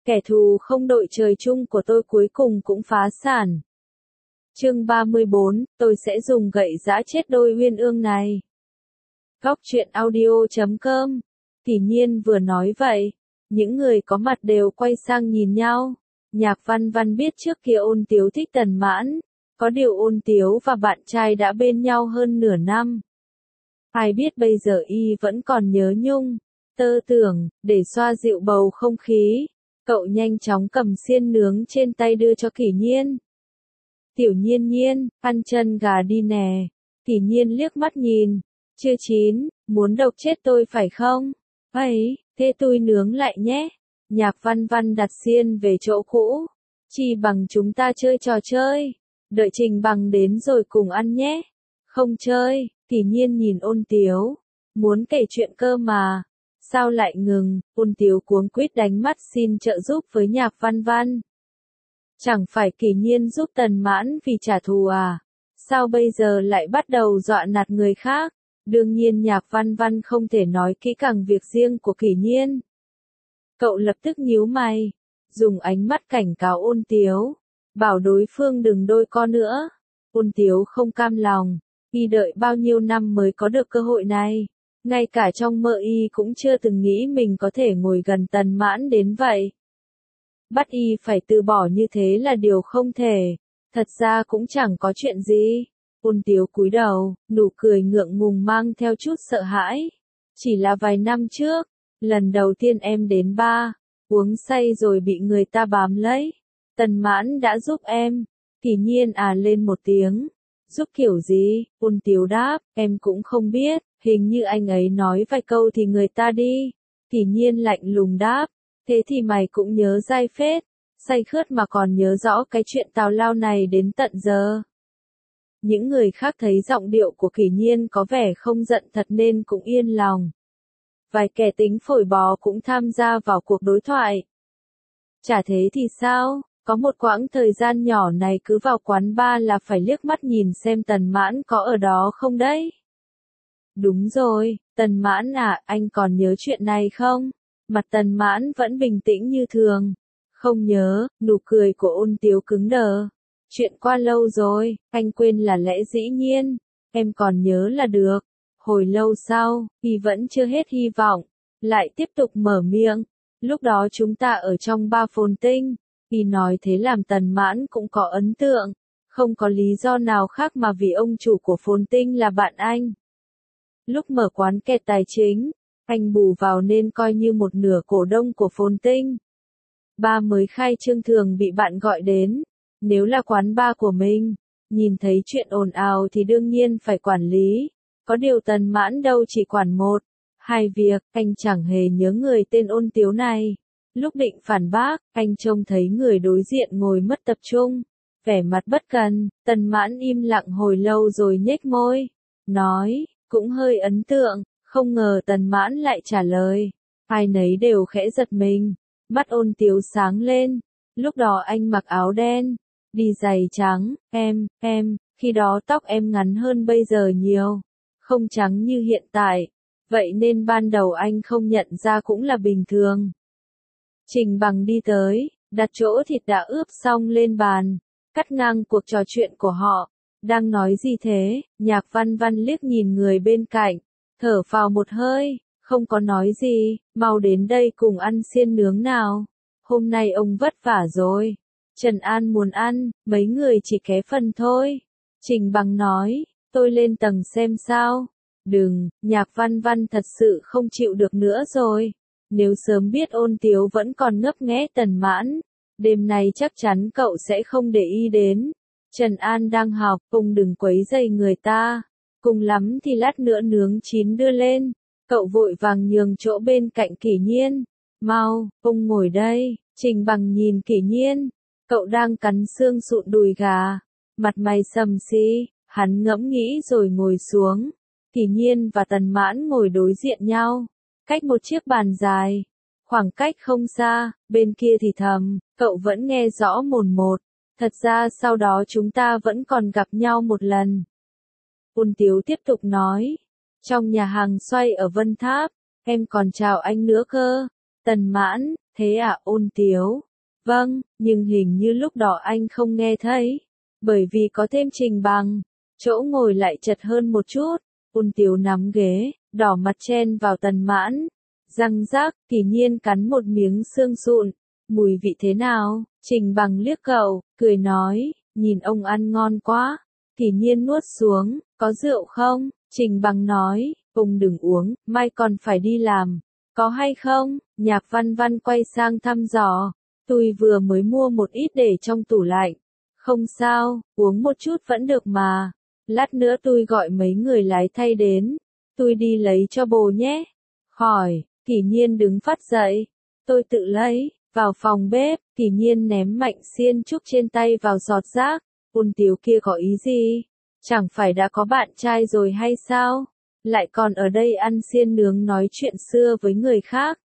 Kẻ thù không đội trời chung của tôi cuối cùng cũng phá sản. Chương 34, tôi sẽ dùng gậy giã chết đôi uyên ương này. Góc truyện audio.com. Kỷ Nhiên vừa nói vậy, những người có mặt đều quay sang nhìn nhau. Nhạc Văn Văn biết trước kia Ôn Tiếu thích Tần Mãn, có điều Ôn Tiếu và bạn trai đã bên nhau hơn nửa năm. Ai biết bây giờ y vẫn còn nhớ nhung, tơ tưởng, để xoa dịu bầu không khí, cậu nhanh chóng cầm xiên nướng trên tay đưa cho Kỷ Nhiên. Tiểu Nhiên Nhiên, ăn chân gà đi nè. Kỷ Nhiên liếc mắt nhìn, chưa chín, muốn độc chết tôi phải không? Ấy, thế tôi nướng lại nhé. Nhạc Văn Văn đặt xiên về chỗ cũ. Chi bằng chúng ta chơi trò chơi. Đợi Trình Bằng đến rồi cùng ăn nhé. Không chơi. Kỷ Nhiên nhìn Ôn Tiếu. Muốn kể chuyện cơ mà. Sao lại ngừng? Ôn Tiếu cuống quýt đánh mắt xin trợ giúp với Nhạc Văn Văn. Chẳng phải Kỷ Nhiên giúp Tần Mãn vì trả thù à? Sao bây giờ lại bắt đầu dọa nạt người khác? Đương nhiên Nhạc Văn Văn không thể nói kỹ càng việc riêng của Kỷ Nhiên. Cậu lập tức nhíu mày, dùng ánh mắt cảnh cáo Ôn Tiếu, bảo đối phương đừng đôi co nữa. Ôn Tiếu không cam lòng, y đợi bao nhiêu năm mới có được cơ hội này. Ngay cả trong mơ y cũng chưa từng nghĩ mình có thể ngồi gần Tần Mãn đến vậy. Bắt y phải từ bỏ như thế là điều không thể. Thật ra cũng chẳng có chuyện gì. Ôn Tiếu cúi đầu, nụ cười ngượng ngùng mang theo chút sợ hãi. Chỉ là vài năm trước, lần đầu tiên em đến bar, uống say rồi bị người ta bám lấy. Tần Mãn đã giúp em. Kỷ Nhiên à lên một tiếng. Giúp kiểu gì? Ôn Tiếu đáp, em cũng không biết, hình như anh ấy nói vài câu thì người ta đi. Kỷ Nhiên lạnh lùng đáp, thế thì mày cũng nhớ dai phết, say khướt mà còn nhớ rõ cái chuyện tào lao này đến tận giờ. Những người khác thấy giọng điệu của Kỷ Nhiên có vẻ không giận thật nên cũng yên lòng. Vài kẻ tính phổi bò cũng tham gia vào cuộc đối thoại. Chả thế thì sao, có một quãng thời gian nhỏ này cứ vào quán bar là phải liếc mắt nhìn xem Tần Mãn có ở đó không đấy. Đúng rồi, Tần Mãn à, anh còn nhớ chuyện này không? Mặt Tần Mãn vẫn bình tĩnh như thường. Không nhớ, nụ cười của Ôn Tiếu cứng đờ. Chuyện qua lâu rồi, anh quên là lẽ dĩ nhiên. Em còn nhớ là được. Hồi lâu sau, y vẫn chưa hết hy vọng. Lại tiếp tục mở miệng. Lúc đó chúng ta ở trong bar Phồn Tinh. Y nói thế làm Tần Mãn cũng có ấn tượng. Không có lý do nào khác mà vì ông chủ của Phồn Tinh là bạn anh. Lúc mở quán kẹt tài chính, anh bù vào nên coi như một nửa cổ đông của Phồn Tinh. Ba mới khai trương thường bị bạn gọi đến. Nếu là quán bar của mình, nhìn thấy chuyện ồn ào thì đương nhiên phải quản lý. Có điều Tần Mãn đâu chỉ quản một, hai việc, anh chẳng hề nhớ người tên Ôn Tiếu này. Lúc định phản bác, anh trông thấy người đối diện ngồi mất tập trung, vẻ mặt bất cần. Tần Mãn im lặng hồi lâu rồi nhếch môi, nói, cũng hơi ấn tượng, không ngờ Tần Mãn lại trả lời. Ai nấy đều khẽ giật mình, mắt Ôn Tiếu sáng lên. Lúc đó anh mặc áo đen, đi giày trắng, khi đó tóc em ngắn hơn bây giờ nhiều, không trắng như hiện tại, vậy nên ban đầu anh không nhận ra cũng là bình thường. Trình Bằng đi tới, đặt chỗ thịt đã ướp xong lên bàn, cắt ngang cuộc trò chuyện của họ. Đang nói gì thế? Nhạc Văn Văn liếc nhìn người bên cạnh, thở phào một hơi, không có nói gì, mau đến đây cùng ăn xiên nướng nào. Hôm nay ông vất vả rồi. Trần An muốn ăn, mấy người chỉ ké phần thôi. Trình Bằng nói, tôi lên tầng xem sao. Đừng, Nhạc Văn Văn thật sự không chịu được nữa rồi. Nếu sớm biết Ôn Tiếu vẫn còn ngấp nghé Tần Mãn, đêm nay chắc chắn cậu sẽ không để ý đến. Trần An đang học, ông đừng quấy rầy người ta. Cùng lắm thì lát nữa nướng chín đưa lên. Cậu vội vàng nhường chỗ bên cạnh Kỷ Nhiên. Mau, ông ngồi đây. Trình Bằng nhìn Kỷ Nhiên. Cậu đang cắn xương sụn đùi gà. Mặt mày sầm xí, hắn ngẫm nghĩ rồi ngồi xuống. Kỷ Nhiên và Tần Mãn ngồi đối diện nhau, cách một chiếc bàn dài. Khoảng cách không xa, bên kia thì thầm, cậu vẫn nghe rõ mồn một. Thật ra sau đó chúng ta vẫn còn gặp nhau một lần. Ôn Tiếu tiếp tục nói. Trong nhà hàng xoay ở Vân Tháp, em còn chào anh nữa cơ. Tần Mãn, thế à? Ôn Tiếu. Vâng, nhưng hình như lúc đó anh không nghe thấy. Bởi vì có thêm Trình Bằng, chỗ ngồi lại chật hơn một chút. Ôn Tiếu nắm ghế, đỏ mặt chen vào Tần Mãn. Răng rác, Kỷ Nhiên cắn một miếng xương sụn. Mùi vị thế nào? Trình Bằng liếc cậu, cười nói, nhìn ông ăn ngon quá. Kỷ Nhiên nuốt xuống, có rượu không? Trình Bằng nói, ông đừng uống, mai còn phải đi làm. Có hay không? Nhạc Văn Văn quay sang thăm dò. Tôi vừa mới mua một ít để trong tủ lạnh. Không sao, uống một chút vẫn được mà. Lát nữa tôi gọi mấy người lái thay đến. Tôi đi lấy cho bồ nhé. Khỏi, Kỷ Nhiên đứng phát dậy. Tôi tự lấy. Vào phòng bếp, Kỷ Nhiên ném mạnh xiên trúc trên tay vào giọt rác. Ôn Tiếu kia có ý gì? Chẳng phải đã có bạn trai rồi hay sao? Lại còn ở đây ăn xiên nướng nói chuyện xưa với người khác.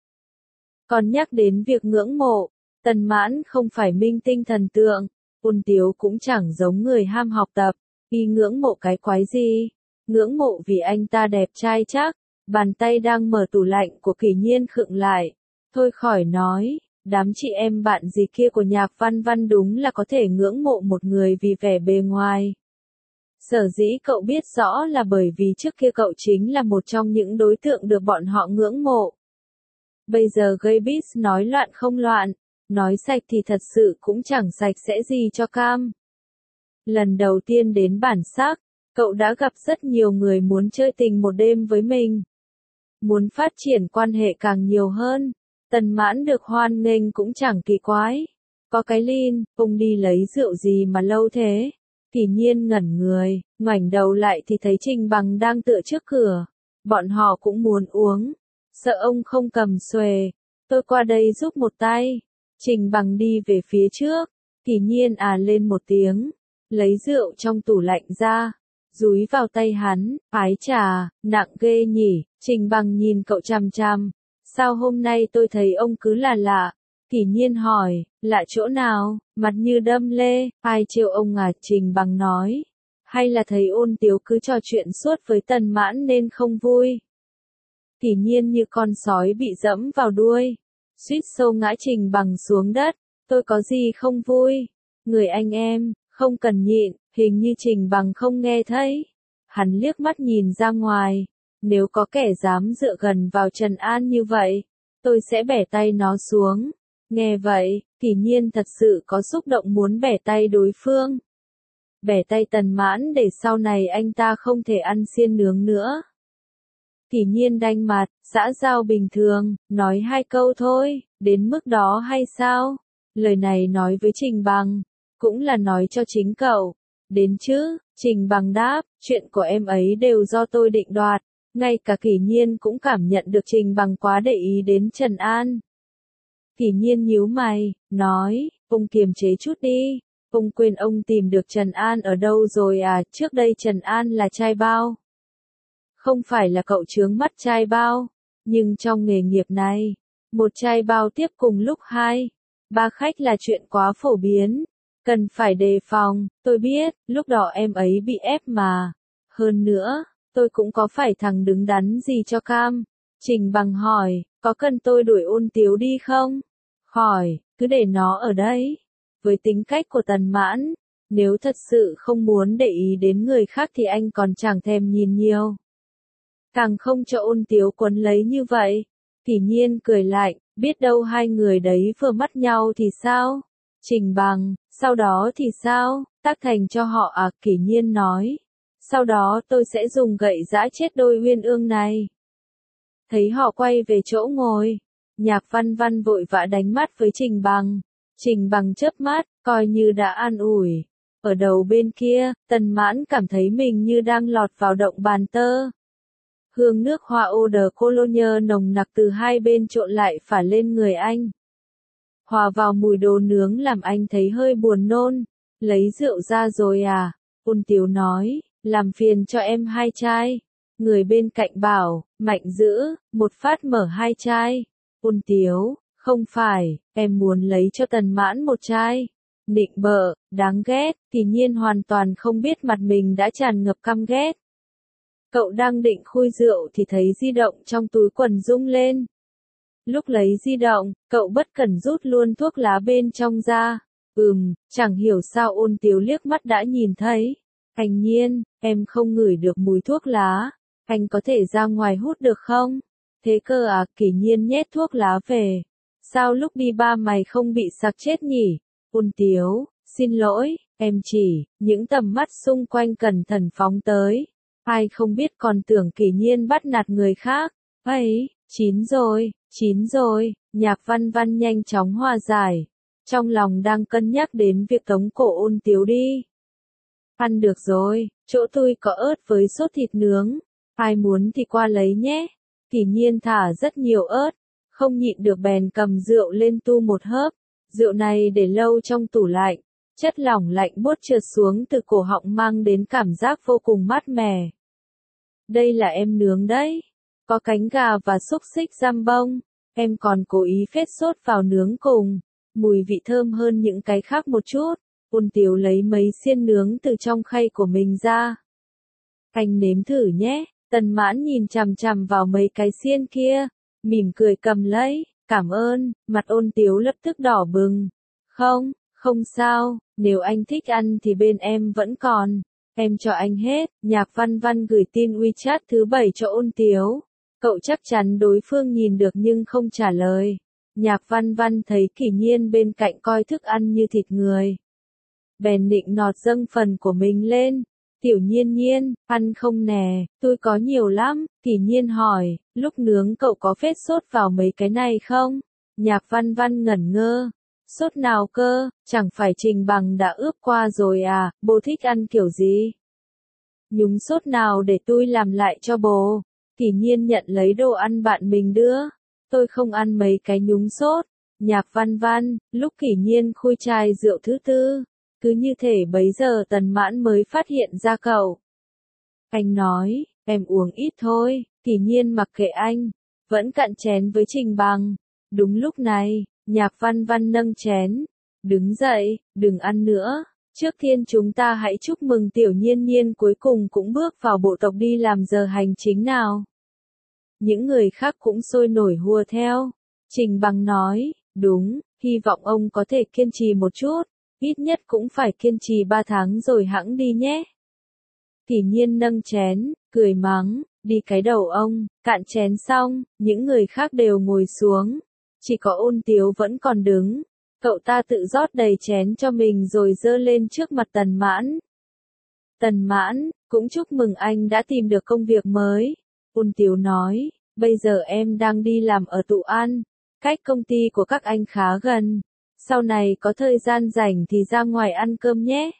Còn nhắc đến việc ngưỡng mộ, Tần Mãn không phải minh tinh thần tượng, Ôn Tiếu cũng chẳng giống người ham học tập, y ngưỡng mộ cái quái gì? Ngưỡng mộ vì anh ta đẹp trai chắc. Bàn tay đang mở tủ lạnh của Kỷ Nhiên khựng lại. Thôi khỏi nói, đám chị em bạn gì kia của Nhạc Văn Văn đúng là có thể ngưỡng mộ một người vì vẻ bề ngoài. Sở dĩ cậu biết rõ là bởi vì trước kia cậu chính là một trong những đối tượng được bọn họ ngưỡng mộ. Bây giờ gây biz nói loạn không loạn, nói sạch thì thật sự cũng chẳng sạch sẽ gì cho cam. Lần đầu tiên đến bản sắc, cậu đã gặp rất nhiều người muốn chơi tình một đêm với mình. Muốn phát triển quan hệ càng nhiều hơn. Tần Mãn được hoan nghênh cũng chẳng kỳ quái. Có cái Lin, ông đi lấy rượu gì mà lâu thế? Kỷ Nhiên ngẩn người, ngoảnh đầu lại thì thấy Trình Bằng đang tựa trước cửa. Bọn họ cũng muốn uống. Sợ ông không cầm xuề. Tôi qua đây giúp một tay. Trình Bằng đi về phía trước. Kỷ Nhiên lên một tiếng. Lấy rượu trong tủ lạnh ra. Dúi vào tay hắn, ái chà, nặng ghê nhỉ. Trình Bằng nhìn cậu chằm chằm. Sao hôm nay tôi thấy ông cứ là lạ? Kỷ Nhiên hỏi, lạ chỗ nào? Mặt như đâm lê, ai trêu ông à? Trình Bằng nói. Hay là thấy Ôn Tiếu cứ trò chuyện suốt với Tần Mãn nên không vui? Kỷ Nhiên như con sói bị dẫm vào đuôi. Suýt xô ngã Trình Bằng xuống đất. Tôi có gì không vui? Người anh em, không cần nhịn, hình như Trình Bằng không nghe thấy. Hắn liếc mắt nhìn ra ngoài. Nếu có kẻ dám dựa gần vào Trần An như vậy, tôi sẽ bẻ tay nó xuống. Nghe vậy, Kỷ Nhiên thật sự có xúc động muốn bẻ tay đối phương. Bẻ tay Tần Mãn để sau này anh ta không thể ăn xiên nướng nữa. Kỷ Nhiên đanh mặt, xã giao bình thường, nói 2 câu thôi, đến mức đó hay sao? Lời này nói với Trình Bằng, cũng là nói cho chính cậu. Đến chứ, Trình Bằng đáp, chuyện của em ấy đều do tôi định đoạt. Ngay cả Kỷ Nhiên cũng cảm nhận được Trình Bằng quá để ý đến Trần An. Kỷ Nhiên nhíu mày, nói, ông kiềm chế chút đi. Ông quên ông tìm được Trần An ở đâu rồi à? Trước đây Trần An là trai bao. Không phải là cậu chướng mắt trai bao. Nhưng trong nghề nghiệp này, một trai bao tiếp cùng lúc 2, 3 khách là chuyện quá phổ biến. Cần phải đề phòng, tôi biết, lúc đó em ấy bị ép mà. Hơn nữa, tôi cũng có phải thằng đứng đắn gì cho cam. Trình Bằng hỏi, có cần tôi đuổi Ôn Tiếu đi không? Khỏi, cứ để nó ở đây. Với tính cách của Tần Mãn, nếu thật sự không muốn để ý đến người khác thì anh còn chẳng thèm nhìn nhiều. Càng không cho Ôn Tiếu quấn lấy như vậy. Kỷ Nhiên cười lạnh, biết đâu hai người đấy vừa mắt nhau thì sao? Trình Bằng, sau đó thì sao? Tác thành cho họ à? Kỷ Nhiên nói. Sau đó tôi sẽ dùng gậy giã chết đôi uyên ương này. Thấy họ quay về chỗ ngồi. Nhạc Văn Văn vội vã đánh mắt với Trình Bằng. Trình Bằng chớp mắt, coi như đã an ủi. Ở đầu bên kia, Tần Mãn cảm thấy mình như đang lọt vào động bàn tơ. Hương nước hoa eau de cologne nồng nặc từ hai bên trộn lại phả lên người anh. Hòa vào mùi đồ nướng làm anh thấy hơi buồn nôn. Lấy rượu ra rồi à? Ôn Tiếu nói, làm phiền cho em 2 chai. Người bên cạnh bảo, mạnh dữ, một phát mở 2 chai. Ôn Tiếu, không phải, em muốn lấy cho Tần Mãn 1 chai. Nịnh bợ, đáng ghét. Kỷ Nhiên hoàn toàn không biết mặt mình đã tràn ngập căm ghét. Cậu đang định khui rượu thì thấy di động trong túi quần rung lên. Lúc lấy di động, cậu bất cẩn rút luôn thuốc lá bên trong ra. Chẳng hiểu sao Ôn Tiếu liếc mắt đã nhìn thấy. Anh Nhiên, em không ngửi được mùi thuốc lá. Anh có thể ra ngoài hút được không? Thế cơ à, Kỷ Nhiên nhét thuốc lá về. Sao lúc đi ba mày không bị sặc chết nhỉ? Ôn Tiếu, xin lỗi, em chỉ, những tầm mắt xung quanh cẩn thận phóng tới. Ai không biết còn tưởng Kỷ Nhiên bắt nạt người khác. Ấy, chín rồi, Nhạc Văn Văn nhanh chóng hòa giải. Trong lòng đang cân nhắc đến việc tống cổ Ôn Tiếu đi. Ăn được rồi, chỗ tôi có ớt với sốt thịt nướng. Ai muốn thì qua lấy nhé. Kỷ Nhiên thả rất nhiều ớt, không nhịn được bèn cầm rượu lên tu một hớp. Rượu này để lâu trong tủ lạnh, chất lỏng lạnh buốt trượt xuống từ cổ họng mang đến cảm giác vô cùng mát mẻ. Đây là em nướng đấy, có cánh gà và xúc xích giam bông, em còn cố ý phết sốt vào nướng cùng, mùi vị thơm hơn những cái khác một chút. Ôn Tiếu lấy mấy xiên nướng từ trong khay của mình ra. Anh nếm thử nhé. Tần Mãn nhìn chằm chằm vào mấy cái xiên kia, mỉm cười cầm lấy, cảm ơn, mặt Ôn Tiếu lập tức đỏ bừng. Không sao, nếu anh thích ăn thì bên em vẫn còn, em cho anh hết. Nhạc Văn Văn gửi tin WeChat thứ 7 cho Ôn Tiếu. Cậu chắc chắn đối phương nhìn được nhưng không trả lời. Nhạc Văn Văn thấy Kỷ Nhiên bên cạnh coi thức ăn như thịt người. Bèn nịnh nọt dâng phần của mình lên. Tiểu Nhiên Nhiên, ăn không nè, tôi có nhiều lắm. Kỷ Nhiên hỏi, lúc nướng cậu có phết sốt vào mấy cái này không? Nhạc Văn Văn ngẩn ngơ. Sốt nào cơ, chẳng phải Trình Bằng đã ướp qua rồi à, bố thích ăn kiểu gì? Nhúng sốt nào để tôi làm lại cho bố? Kỷ Nhiên nhận lấy đồ ăn bạn mình đưa. Tôi không ăn mấy cái nhúng sốt. Nhạc Văn Văn, lúc Kỷ Nhiên khui chai rượu thứ tư. Cứ như thể bấy giờ Tần Mãn mới phát hiện ra cậu. Anh nói, em uống ít thôi. Kỷ Nhiên mặc kệ anh, vẫn cạn chén với Trình Bằng. Đúng lúc này, Nhạc Văn Văn nâng chén. Đứng dậy, đừng ăn nữa. Trước tiên chúng ta hãy chúc mừng Tiểu Nhiên Nhiên cuối cùng cũng bước vào bộ tộc đi làm giờ hành chính nào. Những người khác cũng sôi nổi hùa theo. Trình Bằng nói, đúng, hy vọng ông có thể kiên trì một chút. Ít nhất cũng phải kiên trì 3 tháng rồi hẵng đi nhé. Kỷ Nhiên nâng chén, cười mắng, đi cái đầu ông. Cạn chén xong, những người khác đều ngồi xuống. Chỉ có Ôn Tiếu vẫn còn đứng. Cậu ta tự rót đầy chén cho mình rồi dơ lên trước mặt Tần Mãn. Tần Mãn, cũng chúc mừng anh đã tìm được công việc mới. Ôn Tiếu nói, bây giờ em đang đi làm ở Tụ An. Cách công ty của các anh khá gần. Sau này có thời gian rảnh thì ra ngoài ăn cơm nhé.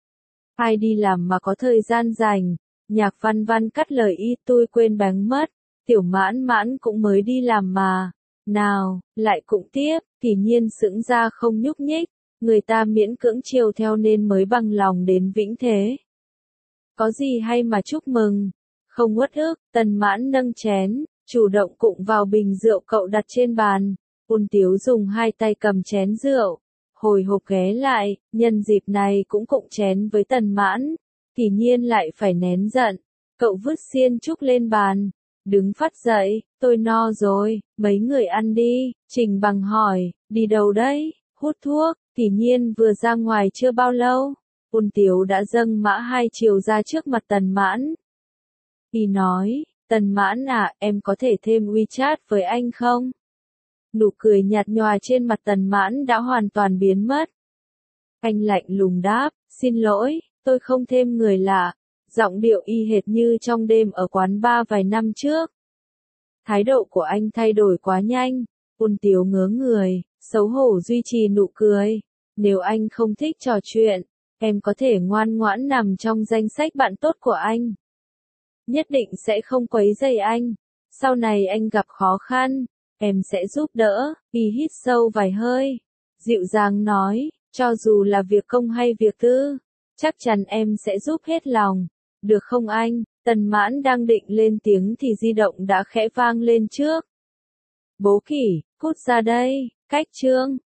Ai đi làm mà có thời gian rảnh? Nhạc Văn Văn cắt lời y, tôi quên bén mất. Tiểu Mãn Mãn cũng mới đi làm mà. Nào, lại cũng tiếp. Kỷ Nhiên sững ra không nhúc nhích. Người ta miễn cưỡng chiều theo nên mới bằng lòng đến Vĩnh Thế. Có gì hay mà chúc mừng? Không uất ức. Tần Mãn nâng chén, chủ động cụng vào bình rượu cậu đặt trên bàn. Ôn Tiếu dùng hai tay cầm chén rượu, hồi hộp ghé lại, nhân dịp này cũng cụng chén với Tần Mãn. Kỷ Nhiên lại phải nén giận, cậu vứt xiên trúc lên bàn, đứng phát dậy, tôi no rồi, mấy người ăn đi. Trình Bằng hỏi, đi đâu đấy? Hút thuốc. Kỷ Nhiên vừa ra ngoài chưa bao lâu, Ôn Tiếu đã dâng mã hai chiều ra trước mặt Tần Mãn. Y nói, Tần Mãn à, em có thể thêm WeChat với anh không? Nụ cười nhạt nhòa trên mặt Tần Mãn đã hoàn toàn biến mất. Anh lạnh lùng đáp, xin lỗi, tôi không thêm người lạ. Giọng điệu y hệt như trong đêm ở quán bar vài năm trước. Thái độ của anh thay đổi quá nhanh. Ôn Tiếu ngớ người, xấu hổ duy trì nụ cười. Nếu anh không thích trò chuyện, em có thể ngoan ngoãn nằm trong danh sách bạn tốt của anh. Nhất định sẽ không quấy rầy anh. Sau này anh gặp khó khăn, em sẽ giúp đỡ. Y hít sâu vài hơi, dịu dàng nói, cho dù là việc công hay việc tư, chắc chắn em sẽ giúp hết lòng. Được không anh? Tần Mãn đang định lên tiếng thì di động đã khẽ vang lên trước. Bố Kỷ, cút ra đây. Cách chương